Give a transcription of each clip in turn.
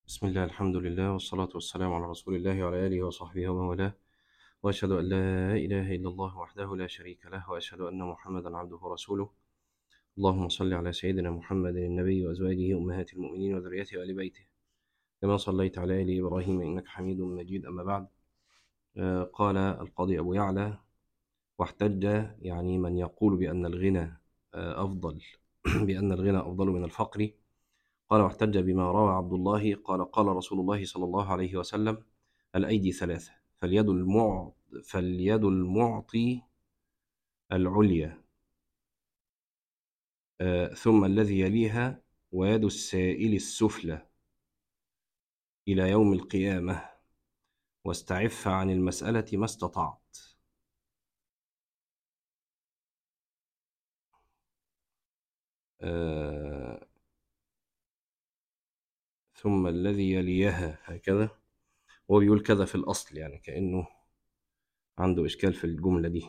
بسم الله، الحمد لله، والصلاة والسلام على رسول الله وعلى آله وصحبه ومن والاه، وأشهد أن لا إله إلا الله وحده لا شريك له، وأشهد أن محمدا عبده ورسوله. اللهم صل على سيدنا محمد النبي وأزواجه أمهات المؤمنين وذريته وآل بيته كما صليت على آل إبراهيم إنك حميد مجيد. أما بعد، قال القاضي أبو يعلى: واحتج، يعني من يقول بأن الغنى أفضل بأن الغنى أفضل من الفقر. قال: واحتج بما روى عبد الله قال: قال رسول الله صلى الله عليه وسلم: الأيدي ثلاثة، فاليد المعطي العليا، ثم الذي يليها، ويد السائل السفلى إلى يوم القيامة، واستعف عن المسألة ما استطعت. آه، ثم الذي يليها، هكذا هو بيقول كذا في الأصل، يعني كأنه عنده إشكال في الجملة دي.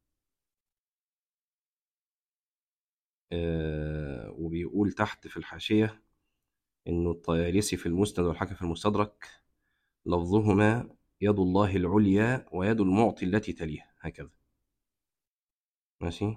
وبيقول تحت في الحاشية إنه الطيالسي في المسند والحاكم في المستدرك لفظهما يد الله العليا ويد المعطي التي تليها، هكذا. ماشي.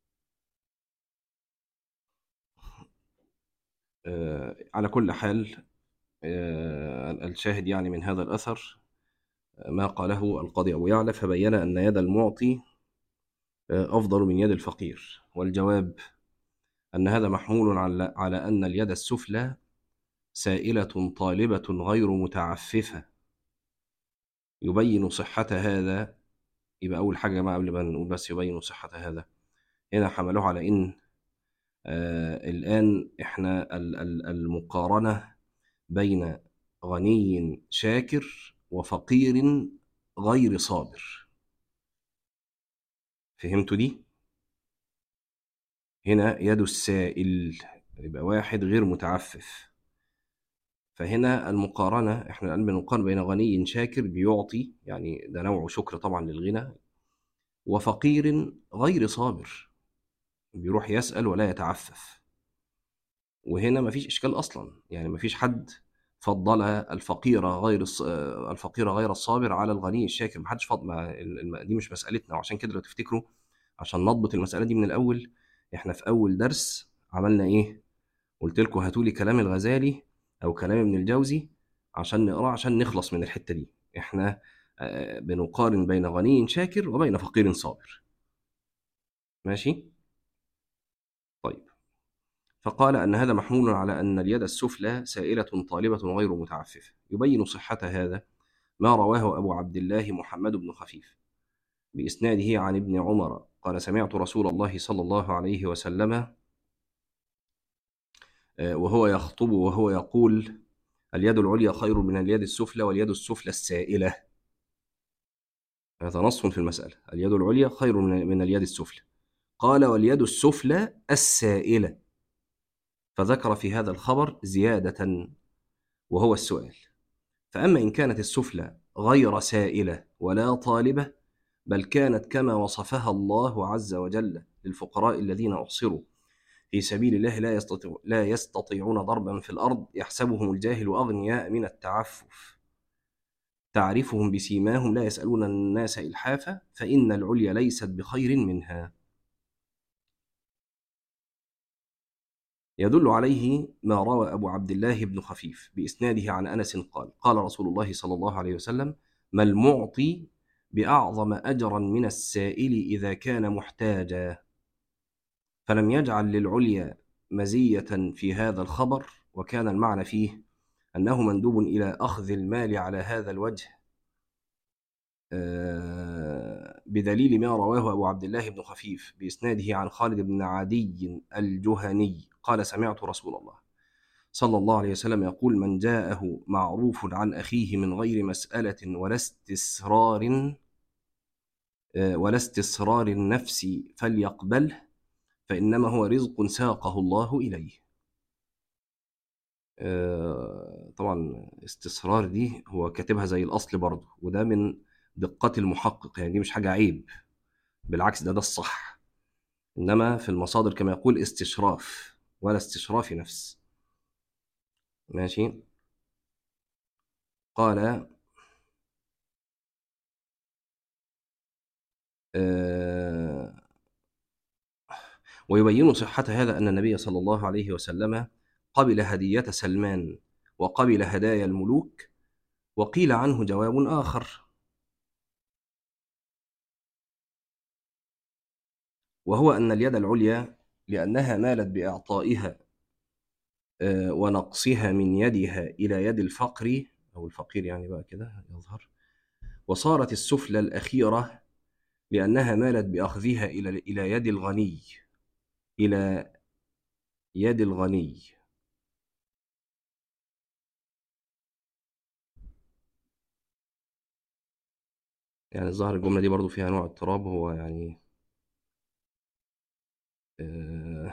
على كل حال، الشاهد يعني من هذا الأثر ما قاله القاضي أبو يعلى، فبين أن يد المعطي أفضل من يد الفقير. والجواب أن هذا محمول على أن اليد السفلى سائلة طالبة غير متعففة، يبين صحة هذا. يبقى أول حاجة ما قبل ما نقول بس يبين صحة هذا، هنا حملوه على إن الآن إحنا المقارنة بين غني شاكر وفقير غير صابر. فهمتوا دي؟ هنا يد السائل يبقى واحد غير متعفف، فهنا المقارنة احنا الآن بنقارن بين غني شاكر بيعطي، يعني ده نوع شكر طبعا للغنى، وفقير غير صابر بيروح يسأل ولا يتعفف. وهنا مفيش إشكال أصلا، يعني مفيش حد فضل الفقير غير الصابر على الغني الشاكر، محدش فضل. دي مش مسألتنا، وعشان كده لو تفتكروا عشان نضبط المسألة دي من الأول، احنا في أول درس عملنا إيه؟ قلت لكم هاتوا لي كلام الغزالي أو كلام ابن الجوزي عشان نقرأ، عشان نخلص من الحتة دي. احنا بنقارن بين غني شاكر وبين فقير صابر. ماشي؟ طيب. فقال أن هذا محمول على أن اليد السفلى سائلة طالبة غير متعففة، يبين صحة هذا ما رواه أبو عبد الله محمد بن خفيف بإسناده عن ابن عمر قال: سمعت رسول الله صلى الله عليه وسلم وهو يخطب وهو يقول: اليد العليا خير من اليد السفلى، واليد السفلى السائلة. هذا نص في المسألة: اليد العليا خير من اليد السفلى. قال: واليد السفلى السائلة. فذكر في هذا الخبر زيادة، وهو السؤال: فأما إن كانت السفلى غير سائلة ولا طالبة، بل كانت كما وصفها الله عز وجل للفقراء الذين أحصروا في سبيل الله لا يستطيعون ضربا في الأرض، يحسبهم الجاهل أغنياء من التعفف، تعرفهم بسيماهم لا يسألون الناس إلحافا، فإن العليا ليست بخير منها. يدل عليه ما روى أبو عبد الله بن خفيف بإسناده عن أنس قال: قال رسول الله صلى الله عليه وسلم: ما المعطي بأعظم أجرا من السائل إذا كان محتاجا. فلم يجعل للعليا مزية في هذا الخبر، وكان المعنى فيه أنه مندوب إلى أخذ المال على هذا الوجه، بدليل ما رواه أبو عبد الله بن خفيف بإسناده عن خالد بن عدي الجهني قال: سمعت رسول الله صلى الله عليه وسلم يقول: من جاءه معروف عن أخيه من غير مسألة ولا استسرار النفس فليقبله، فإنما هو رزق ساقه الله إليه. طبعا استسرار دي هو كاتبها زي الأصل برضه، وده من دقة المحقق، يعني دي مش حاجة عيب، بالعكس ده الصح. إنما في المصادر كما يقول استشراف، ولا استشراف نفس. ماشي. قال آه، ويبين صحة هذا أن النبي صلى الله عليه وسلم قبل هدية سلمان وقبل هدايا الملوك. وقيل عنه جواب آخر، وهو أن اليد العليا لأنها مالت بإعطائها ونقصها من يدها إلى يد الفقر أو الفقير، يعني بقى كده يظهر. وصارت السفلى الأخيرة لأنها مالت بأخذها إلى يد الغني، إلى يد الغني. يعني الظاهر الجملة دي برضو فيها نوع اضطراب، هو يعني آه،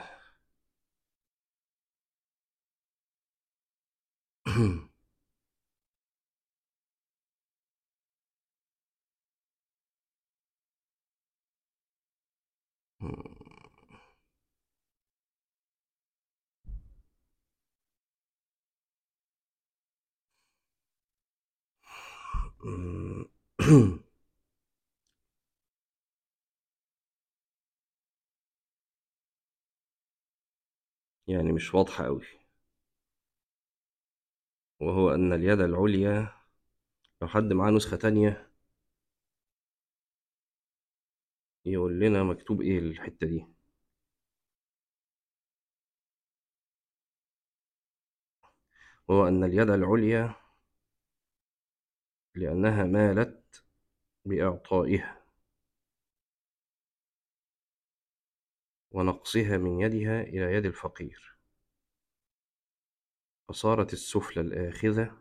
يعني مش واضحة أوي. وهو أن اليد العليا، لو حد معاه نسخة تانية يقول لنا مكتوب إيه الحتة دي. وهو أن اليد العليا لأنها مالت بإعطائها ونقصها من يدها إلى يد الفقير، فصارت السفلى الآخذة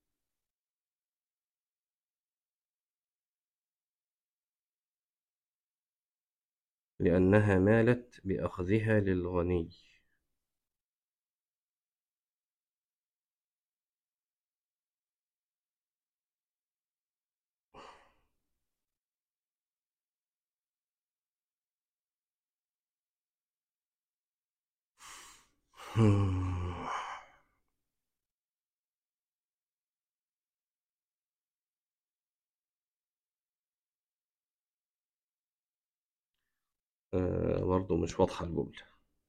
لأنها مالت بأخذها للغني. برضو مش واضحة الجملة.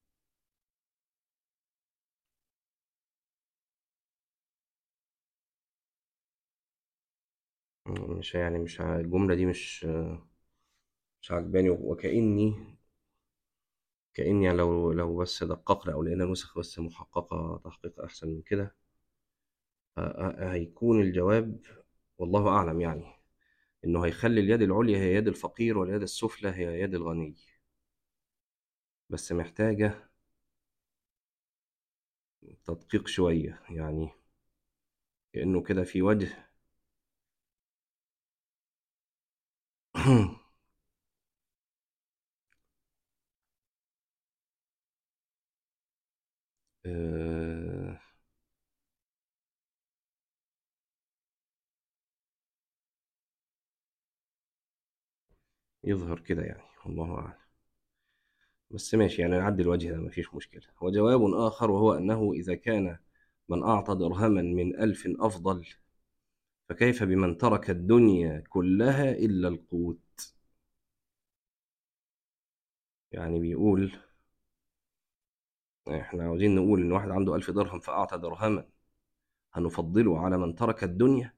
مش يعني مش الجملة دي مش عجباني، كأني يعني لو بس دققنا أو لقينا نسخ بس محققة تحقيق أحسن من كده هيكون الجواب والله أعلم، يعني إنه هيخلي اليد العليا هي يد الفقير واليد السفلى هي يد الغني، بس محتاجة تدقيق شوية، يعني كأنه كده في وجه. آه، يظهر كده يعني، والله أعلم. بس ماشي، يعني نعدي الوجه ده مفيش مشكلة. وجواب آخر، وهو أنه إذا كان من أعطى درهما من 1000 أفضل، فكيف بمن ترك الدنيا كلها إلا القوت. يعني بيقول إحنا عاوزين نقول إن واحد عنده 1000 درهم فأعطى درهما هنفضله على من ترك الدنيا،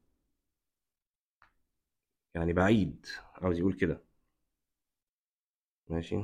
يعني بعيد، عاوز يقول كده. ماشي.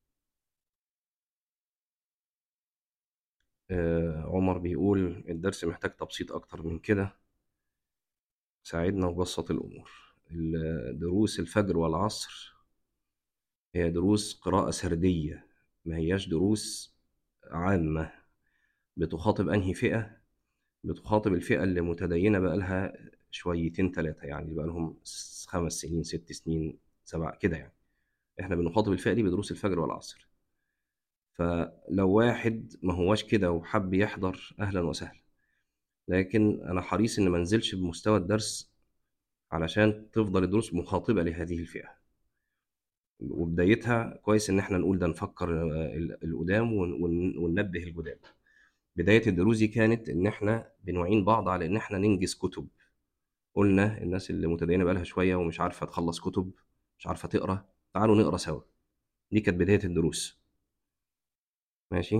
عمر بيقول الدرس محتاج تبسيط أكتر من كده، ساعدنا وبسط الأمور. دروس الفجر والعصر هي دروس قراءة سردية، ما هياش دروس عامة. بتخاطب أنهي فئة؟ بتخاطب الفئة اللي متدينة بقالها شويتين تلاتة، يعني بقالهم 5 سنين 6 سنين 7 كده يعني. احنا بنخاطب الفئة دي بدروس الفجر والعصر. فلو واحد ما هواش كده وحب يحضر أهلا وسهلا، لكن أنا حريص إن منزلش بمستوى الدرس علشان تفضل الدروس مخاطبة لهذه الفئة. وبدايتها كويس إن احنا نقول ده، نفكر القدام وننبه الجداد. بداية الدروس دي كانت إن إحنا بنعين بعض على إن إحنا ننجز كتب، قلنا الناس اللي متدينة بقالها شوية ومش عارفة تخلص كتب، مش عارفة تقرأ، تعالوا نقرأ سوا. دي كانت بداية الدروس. ماشي.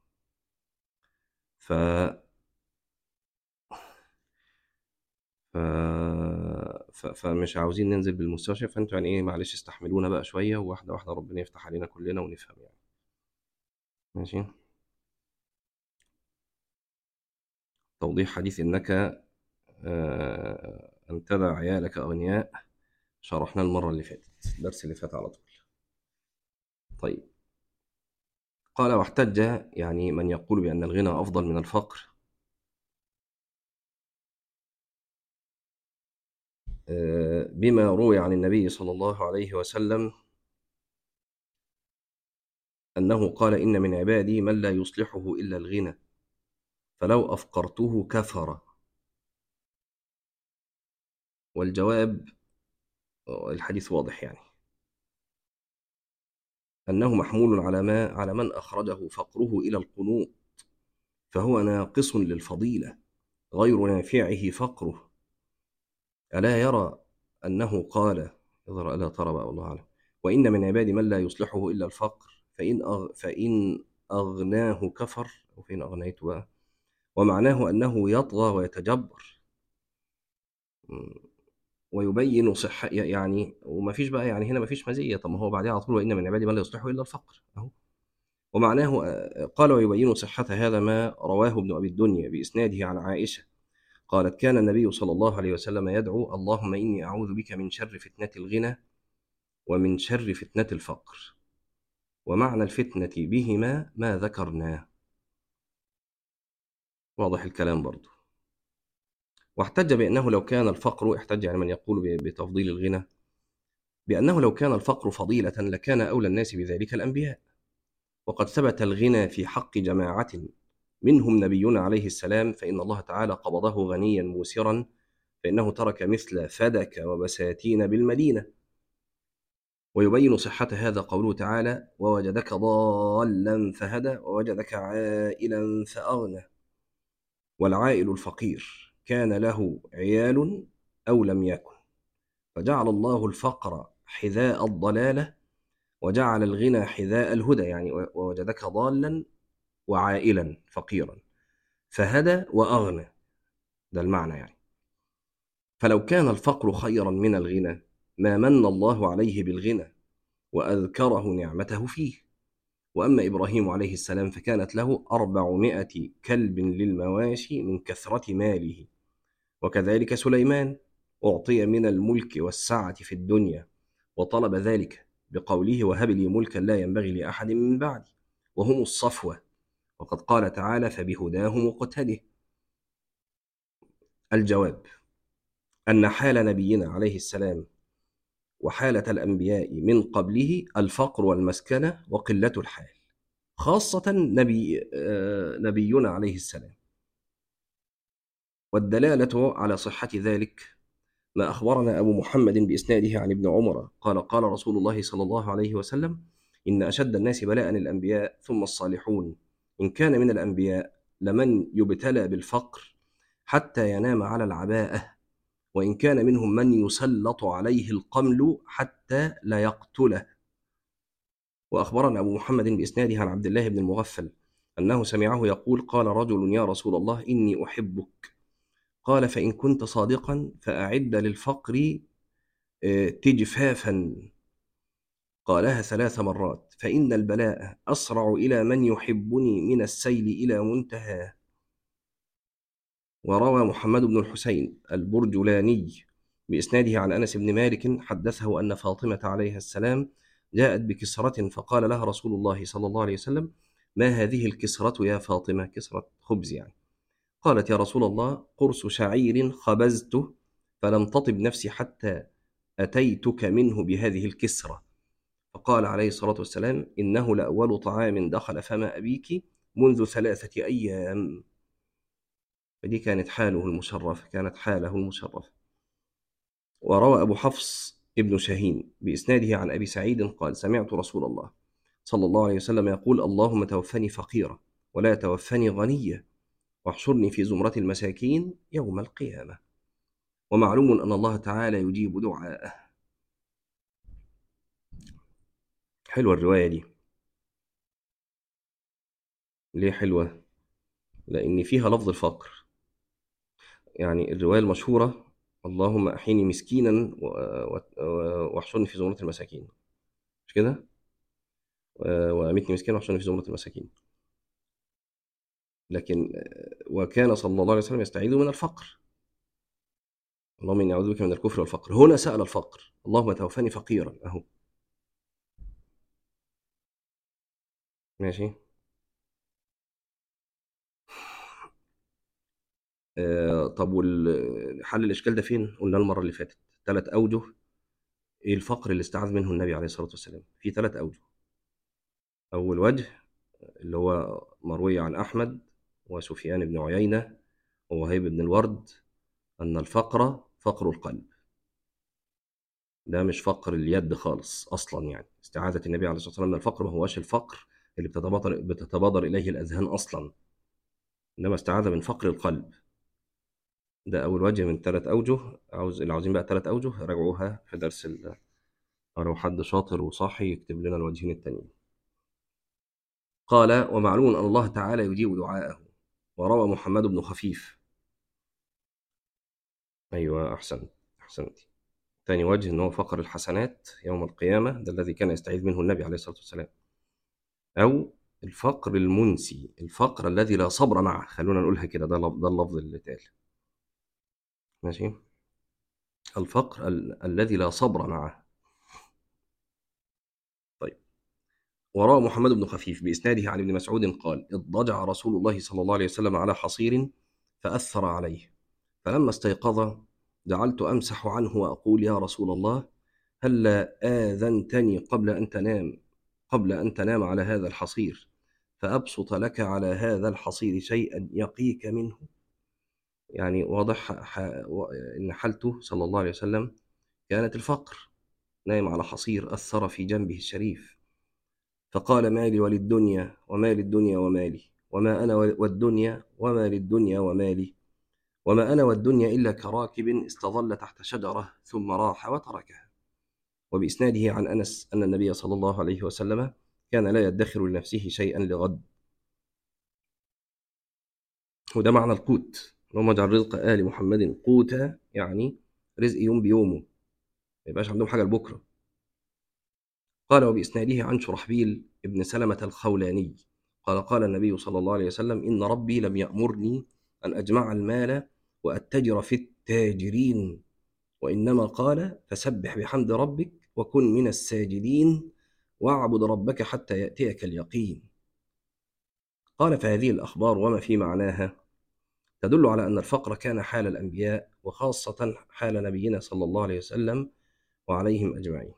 ف... ف... فمش عاوزين ننزل بالمستشفى، فانتوا يعني ايه، معلش استحملونا بقى شوية، وواحدة واحدة ربنا يفتح علينا كلنا ونفهم يعني. ماشي. توضيح حديث إنك أن تدع عيالك أغنياء، شرحنا المرة اللي فاتت، الدرس اللي فات على طول. طيب، قال واحتج يعني من يقول بأن الغنى أفضل من الفقر بما روي عن النبي صلى الله عليه وسلم أنه قال إن من عبادي من لا يصلحه إلا الغنى فلو أفقرته كفر. والجواب الحديث واضح يعني، أنه محمول على من أخرجه فقره إلى القنوط، فهو ناقص للفضيلة غير نافعه فقره. ألا يرى أنه قال، ألا ترى بقى والله أعلم، وإن من عبادي من لا يصلحه إلا الفقر فإن أغناه كفر، أو فإن أغنيت بقى، ومعناه أنه يطغى ويتجبر ويبين صحة يعني، وما فيش بقى يعني هنا ما فيش مزية، طب ما هو بعدها على طول وإن من عبادي من لا يصلحه إلا الفقر أهو. ومعناه قال ويبين صحة هذا ما رواه ابن أبي الدنيا بإسناده عن عائشة قالت كان النبي صلى الله عليه وسلم يدعو اللهم إني أعوذ بك من شر فتنة الغنى ومن شر فتنة الفقر، ومعنى الفتنة بهما ما ذكرناه. واضح الكلام برضو. واحتج بأنه لو كان الفقر، احتج يعني من يقول بتفضيل الغنى، بأنه لو كان الفقر فضيلة لكان أولى الناس بذلك الأنبياء، وقد ثبت الغنى في حق جماعة منهم نبينا عليه السلام، فإن الله تعالى قبضه غنيا موسرا، فإنه ترك مثل فدك وبساتين بالمدينة. ويبين صحة هذا قوله تعالى ووجدك ضالا فهدى ووجدك عائلا فأغنى. والعائل الفقير كان له عيال أو لم يكن، فجعل الله الفقر حذاء الضلالة وجعل الغنى حذاء الهدى، يعني ووجدك ضالا وعائلا فقيرا فهدى وأغنى، ده المعنى يعني. فلو كان الفقر خيرا من الغنى ما من الله عليه بالغنى وأذكره نعمته فيه. وأما إبراهيم عليه السلام فكانت له 400 كلب للمواشي من كثرة ماله، وكذلك سليمان أعطي من الملك والسعة في الدنيا وطلب ذلك بقوله وهب لي ملكا لا ينبغي لأحد من بعدي، وهم الصفوة، وقد قال تعالى فبهداه مقتده. الجواب أن حال نبينا عليه السلام وحالة الأنبياء من قبله الفقر والمسكنة وقلة الحال، خاصة نبينا عليه السلام. والدلالة على صحة ذلك ما أخبرنا أبو محمد بإسناده عن ابن عمر قال قال رسول الله صلى الله عليه وسلم إن أشد الناس بلاء الأنبياء ثم الصالحون، إن كان من الأنبياء لمن يبتلى بالفقر حتى ينام على العباءة، وإن كان منهم من يسلط عليه القمل حتى لا يقتله. وأخبرنا أبو محمد بإسناده عن عبد الله بن المغفل أنه سمعه يقول قال رجل يا رسول الله إني أحبك، قال فإن كنت صادقا فأعد للفقر تجفافا، قالها 3 مرات، فإن البلاء أسرع إلى من يحبني من السيل إلى منتهى. وروى محمد بن الحسين البرجلاني بإسناده عن أنس بن مالك حدثه أن فاطمة عليها السلام جاءت بكسرة فقال لها رسول الله صلى الله عليه وسلم ما هذه الكسرة يا فاطمة؟ كسرة خبز يعني. قالت يا رسول الله قرص شعير خبزته فلم تطب نفسي حتى أتيتك منه بهذه الكسرة. فقال عليه الصلاة والسلام إنه لأول طعام دخل فم أبيك منذ 3 أيام. فدي كانت حاله المشرفة، كانت حاله المشرفة. وروى أبو حفص ابن شاهين بإسناده عن أبي سعيد قال سمعت رسول الله صلى الله عليه وسلم يقول اللهم توفني فقيرا ولا توفني غنيا واحشرني في زمرة المساكين يوم القيامة. ومعلوم أن الله تعالى يجيب دعاءه. حلوة الرواية دي. ليه حلوة؟ لأن فيها لفظ الفقر. يعني الرواية المشهورة اللهم أحيني مسكينا واحشرني في زمرة المساكين، مش كده؟ وأمتني مسكينا واحشرني في زمرة المساكين. لكن وكان صلى الله عليه وسلم يستعيذ من الفقر، اللهم إني أعوذ بك من الكفر والفقر. هنا سأل الفقر، اللهم توفني فقيرا، أهو ماشي. طب حل الإشكال ده فين؟ قلنا المرة اللي فاتت 3 أوجه. إيه الفقر اللي استعاذ منه النبي عليه الصلاة والسلام؟ في 3 أوجه. أول وجه اللي هو مروي عن أحمد وسفيان بن عيينة ووهيب بن الورد، أن الفقر فقر القلب. ده مش فقر اليد خالص أصلا، يعني استعاذة النبي عليه الصلاة والسلام من الفقر ما هوش الفقر اللي بتتبادر إليه الأذهان أصلا، إنما استعاذ من فقر القلب. ده أول وجه من 3 أوجه. اللي عاوزين بقى 3 أوجه راجعوها في درس لو حد شاطر وصاحي يكتب لنا الوجهين التانيين. قال ومعلوم أن الله تعالى يجيب دعاءه. وروى محمد بن خفيف. أيوة أحسنت. تاني وجه إن هو فقر الحسنات يوم القيامة، ده الذي كان يستعيذ منه النبي عليه الصلاة والسلام. أو الفقر المنسي، الفقر الذي لا صبر معه، خلونا نقولها كده، ده اللفظ اللي اتقال. ماشي. الفقر الذي لا صبر معه. طيب. وروى محمد بن خفيف بإسناده عن ابن مسعود قال اضطجع رسول الله صلى الله عليه وسلم على حصير فأثر عليه، فلما استيقظ جعلت أمسح عنه وأقول يا رسول الله هلا آذنتني قبل أن تنام على هذا الحصير فأبسط لك على هذا الحصير شيئا يقيك منه. يعني واضح إن حالته صلى الله عليه وسلم كانت الفقر، نايم على حصير أثر في جنبه الشريف، فقال مالي وللدنيا وما للدنيا ومالي، وما أنا والدنيا وما للدنيا ومالي، وما أنا والدنيا إلا كراكب استظل تحت شجرة ثم راح وتركها. وبإسناده عن أنس أن النبي صلى الله عليه وسلم كان لا يدخر لنفسه شيئا لغد. وده معنى القوت، اللهم اجعل رزق آل محمد قوتا، يعني رزق يوم بيومه، ما يبقاش عندهم حاجة لبكرة. قال وبإسناده عن شرحبيل ابن سلمة الخولاني قال قال النبي صلى الله عليه وسلم إن ربي لم يأمرني أن أجمع المال وأتجر في التاجرين، وإنما قال فسبح بحمد ربك وكن من الساجدين واعبد ربك حتى يأتيك اليقين. قال فهذه الأخبار وما في معناها تدل على أن الفقر كان حال الأنبياء، وخاصة حال نبينا صلى الله عليه وسلم وعليهم أجمعين.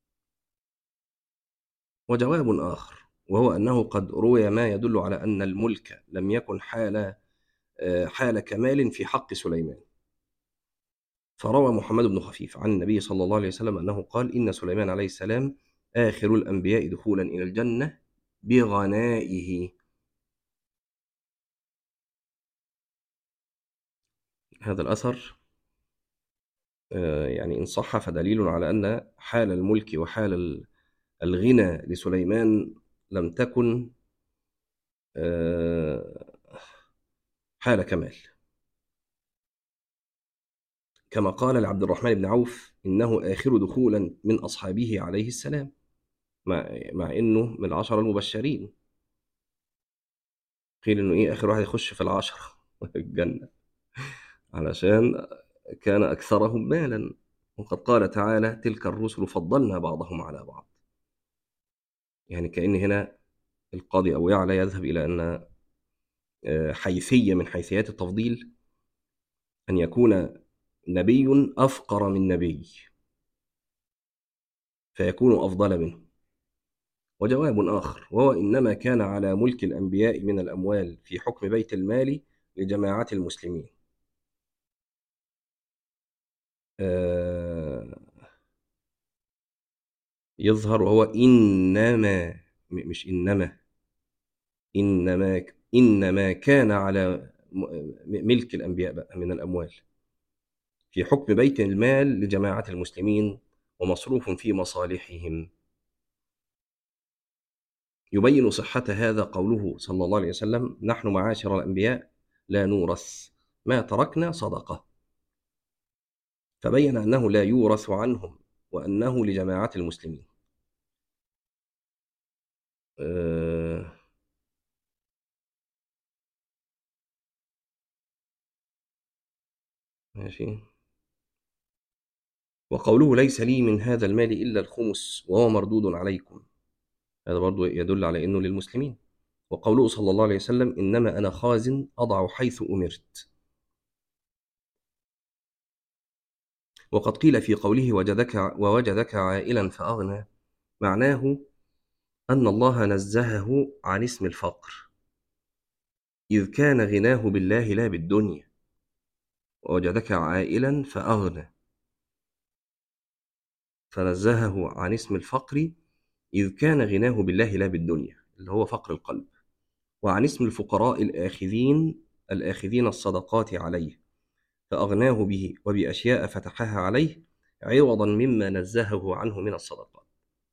وجواب آخر وهو أنه قد روي ما يدل على أن الملك لم يكن حال كمال في حق سليمان. فروى محمد بن خفيف عن النبي صلى الله عليه وسلم أنه قال إن سليمان عليه السلام آخر الأنبياء دخولا إلى الجنة بغنائه. هذا الأثر يعني إن صح فدليل على أن حال الملك وحال الغنى لسليمان لم تكن حال كمال، كما قال لعبد الرحمن بن عوف إنه آخر دخولا من أصحابه عليه السلام، مع إنه من العشرة المبشرين. قيل إنه إيه آخر واحد يخش في العشرة الجنة علشان كان أكثرهم مالا، وقد قال تعالى تلك الرسل فضلنا بعضهم على بعض. يعني كأن هنا القاضي أبو يعلى يذهب إلى أن حيثية من حيثيات التفضيل أن يكون نبي أفقر من نبي فيكون أفضل منه. وجواب آخر وهو إنما كان على ملك الأنبياء من الأموال في حكم بيت المال لجماعة المسلمين. يظهر وهو إنما، مش إنما كان على ملك الأنبياء بقى من الأموال في حكم بيت المال لجماعة المسلمين ومصروف في مصالحهم. يبين صحة هذا قوله صلى الله عليه وسلم: نحن معاشر الأنبياء لا نورث، ما تركنا صدقة. فبين أنه لا يورث عنهم وأنه لجماعة المسلمين. آه، ماشي. وقوله: ليس لي من هذا المال إلا الخمس وهو مردود عليكم، هذا برضو يدل على أنه للمسلمين. وقوله صلى الله عليه وسلم: إنما أنا خازن أضع حيث أمرت. وقد قيل في قوله: ووجدك عائلا فأغنى، معناه أن الله نزهه عن اسم الفقر، إذ كان غناه بالله لا بالدنيا. ووجدك عائلا فأغنى، فنزهه عن اسم الفقر إذ كان غناه بالله لا بالدنيا، اللي هو فقر القلب. وعن اسم الفقراء الآخذين الصدقات عليه، فأغناه به وبأشياء فتحها عليه عوضا مما نزهه عنه من الصدقات.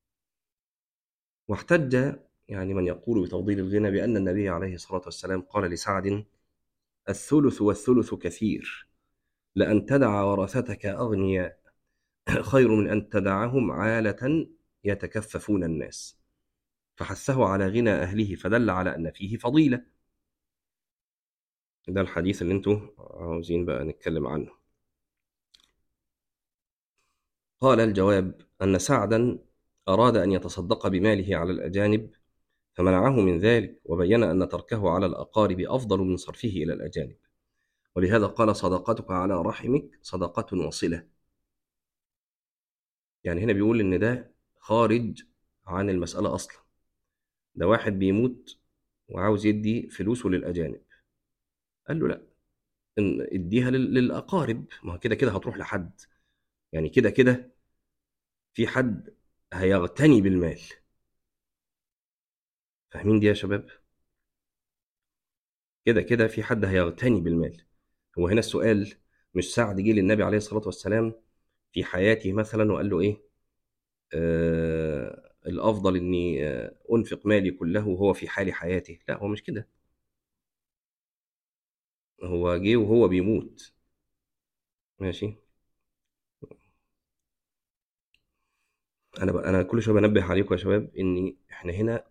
واحتج يعني من يقول بتفضيل الغنى بأن النبي عليه الصلاة والسلام قال لسعد: الثلث والثلث كثير، لأن تدع ورثتك أغنياء خير من أن تدعهم عالة يتكففون الناس. فحثه على غنى أهله، فدل على أن فيه فضيلة. ده الحديث اللي انتوا عاوزين بقى نتكلم عنه. قال: الجواب أن سعدا أراد أن يتصدق بماله على الأجانب فمنعه من ذلك، وبين أن تركه على الأقارب أفضل من صرفه إلى الأجانب، ولهذا قال: صدقتك على رحمك صدقة وصلة. يعني هنا بيقول إن ده خارج عن المسألة أصلا. ده واحد بيموت وعاوز يدي فلوسه للأجانب، قال له لا، اديها للأقارب، ما هو كده كده هتروح لحد، يعني كده كده في حد هيغتني بالمال. فاهمين دي يا شباب؟ كده كده في حد هيغتني بالمال. هو هنا السؤال مش سعد جه للنبي عليه الصلاة والسلام في حياته مثلا وقال له ايه؟ الافضل اني انفق مالي كله وهو في حال حياته. لا، هو مش كده، هو جه وهو بيموت. ماشي. انا كل شويه بنبه عليكم يا شباب ان احنا هنا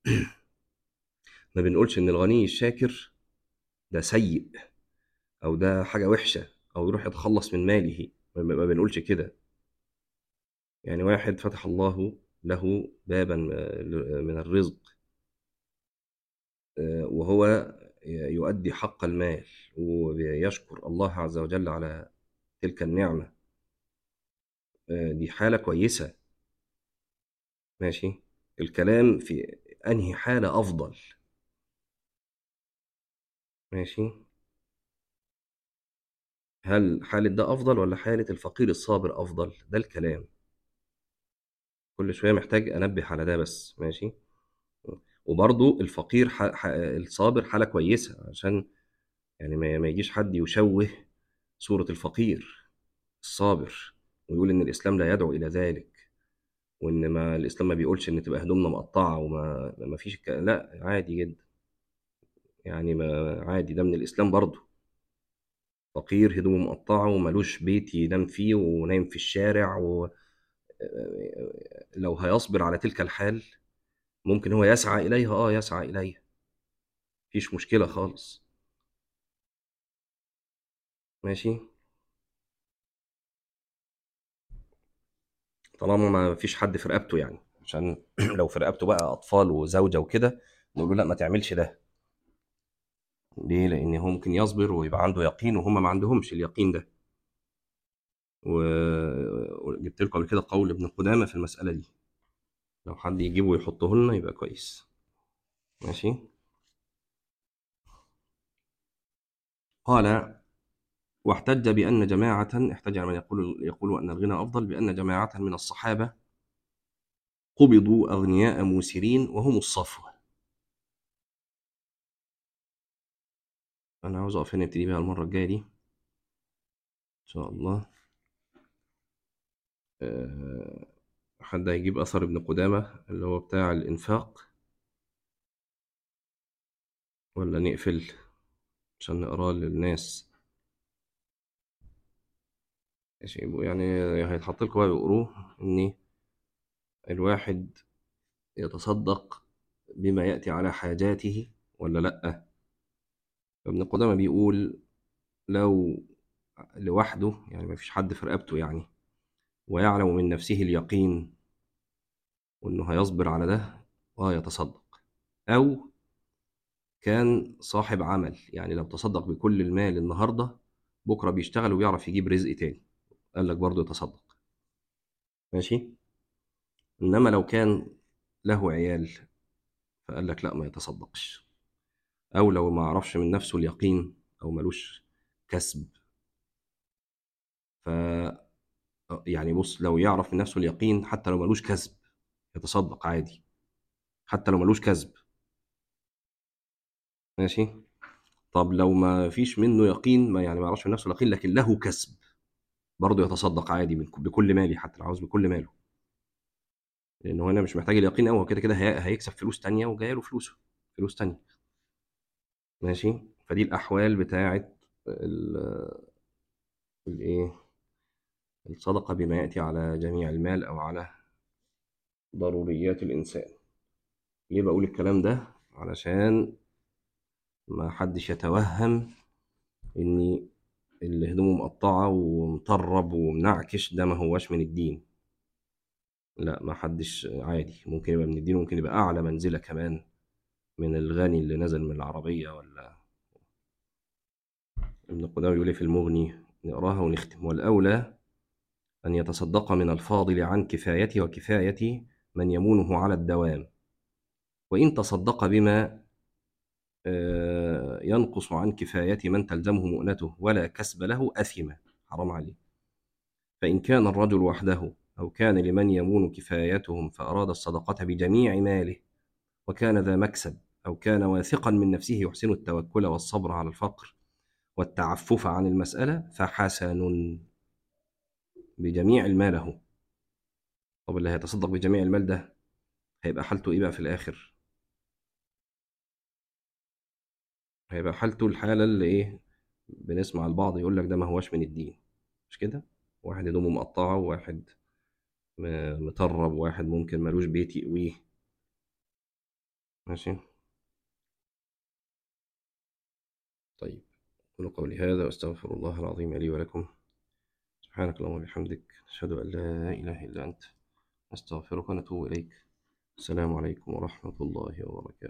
ما بنقولش ان الغني الشاكر ده سيء او ده حاجه وحشه او يروح يتخلص من ماله، ما بنقولش كده. يعني واحد فتح الله له بابا من الرزق، وهو يؤدي حق المال ويشكر الله عز وجل على تلك النعمة، دي حالة كويسة. ماشي. الكلام في أنهي حالة أفضل. ماشي. هل حالة ده أفضل ولا حالة الفقير الصابر أفضل؟ ده الكلام. كل شوية محتاج أنبه على ده بس. ماشي. وبرضو الفقير الصابر حالة كويسة، عشان يعني ما يجيش حد يشوه صورة الفقير الصابر ويقول إن الإسلام لا يدعو إلى ذلك، وإن ما الإسلام ما بيقولش إن تبقى هدومنا مقطعة وما فيش لا، عادي جدا. يعني ما عادي، ده من الإسلام برضو. فقير هدومه مقطعة وملوش بيت ينام فيه ونايم في الشارع لو هيصبر على تلك الحال ممكن هو يسعى إليها، يسعى إليها، مفيش مشكلة خالص. ماشي. طالما ما فيش حد في رقبته، يعني عشان لو في رقبته بقى أطفال وزوجة وكده نقول له لا ما تعملش ده. ليه؟ لأن هو ممكن يصبر ويبقى عنده يقين وهم ما عندهمش اليقين ده. وجبت لكم قبل كده قول ابن قدامة في المسألة دي، لو حد يجيبه ويحطه لنا يبقى كويس. ماشي. قال: واحتج بأن جماعة، احتج من يقول أن الغنى أفضل بأن جماعة من الصحابة قبضوا أغنياء موسرين وهم الصفوة. أنا عاوز أقف هنا نبتدي بيها المرة الجاية دي. شاء الله. آه، حد هيجيب أثر ابن قدامة اللي هو بتاع الإنفاق، ولا نقفل عشان نقراه للناس؟ ماشي، يعني هيتحط لكم بقى يقروه إن الواحد يتصدق بما يأتي على حاجاته ولا لأ. ابن قدامة بيقول لو لوحده، يعني مفيش حد في رقبته يعني، ويعلم من نفسه اليقين وإنه هيصبر على ده يتصدق. أو كان صاحب عمل، يعني لو تصدق بكل المال النهاردة، بكرة بيشتغل وبيعرف يجيب رزق تاني، قال لك برضه يتصدق. ماشي. إنما لو كان له عيال، فقال لك لا، ما يتصدقش. أو لو ما عرفش من نفسه اليقين أو ملوش كسب، ف يعني بص، لو يعرف من نفسه اليقين حتى لو ملوش كسب يتصدق عادي، حتى لو ملوش كسب. ماشي. طب لو ما فيش منه يقين، ما يعني ما يعرفش من نفسه اليقين لكن له كسب، برضه يتصدق عادي بكل مالي، حتى لو عاوز بكل ماله، لان هو هنا مش محتاج اليقين قوي، هو كده كده هيكسب فلوس تانية وجايه له فلوسه، فلوس تانية. ماشي. فدي الاحوال بتاعه ال- الايه الصدقه بما ياتي على جميع المال او على ضروريات الانسان. ليه بقول الكلام ده؟ علشان ما حدش يتوهم ان اللي هدومه مقطعه ومطرب ومنعكش ده ما هواش من الدين. لا، ما حدش، عادي ممكن يبقى من الدين، ممكن يبقى اعلى منزله كمان من الغني اللي نزل من العربيه. ولا ابن قدامة بيقول إيه في المغني؟ نقراها ونختم. والأولى أن يتصدق من الفاضل عن كفايته وكفاية من يمونه على الدوام. وإن تصدق بما ينقص عن كفاية من تلزمه مؤنته ولا كسب له، أثم، حرام عليه. فإن كان الرجل وحده أو كان لمن يمون كفايتهم فأراد الصدقة بجميع ماله وكان ذا مكسب، أو كان واثقا من نفسه يحسن التوكل والصبر على الفقر والتعفف عن المسألة، فحسن بجميع المال أهو. طب اللي هيتصدق بجميع المال ده هيبقى حالته إيه بقى في الآخر؟ هيبقى حالته الحالة اللي إيه؟ بنسمع البعض يقول لك ده ما هوش من الدين، مش كده؟ واحد هدومه مقطعة، وواحد مطرب، وواحد ممكن ملوش بيت يقويه. ماشي. طيب، أقول قولي هذا وأستغفر الله العظيم لي ولكم. سبحانك اللهم وبحمدك، أشهد أن لا إله إلا أنت، نستغفرك ونتوب إليك. السلام عليكم ورحمة الله وبركاته.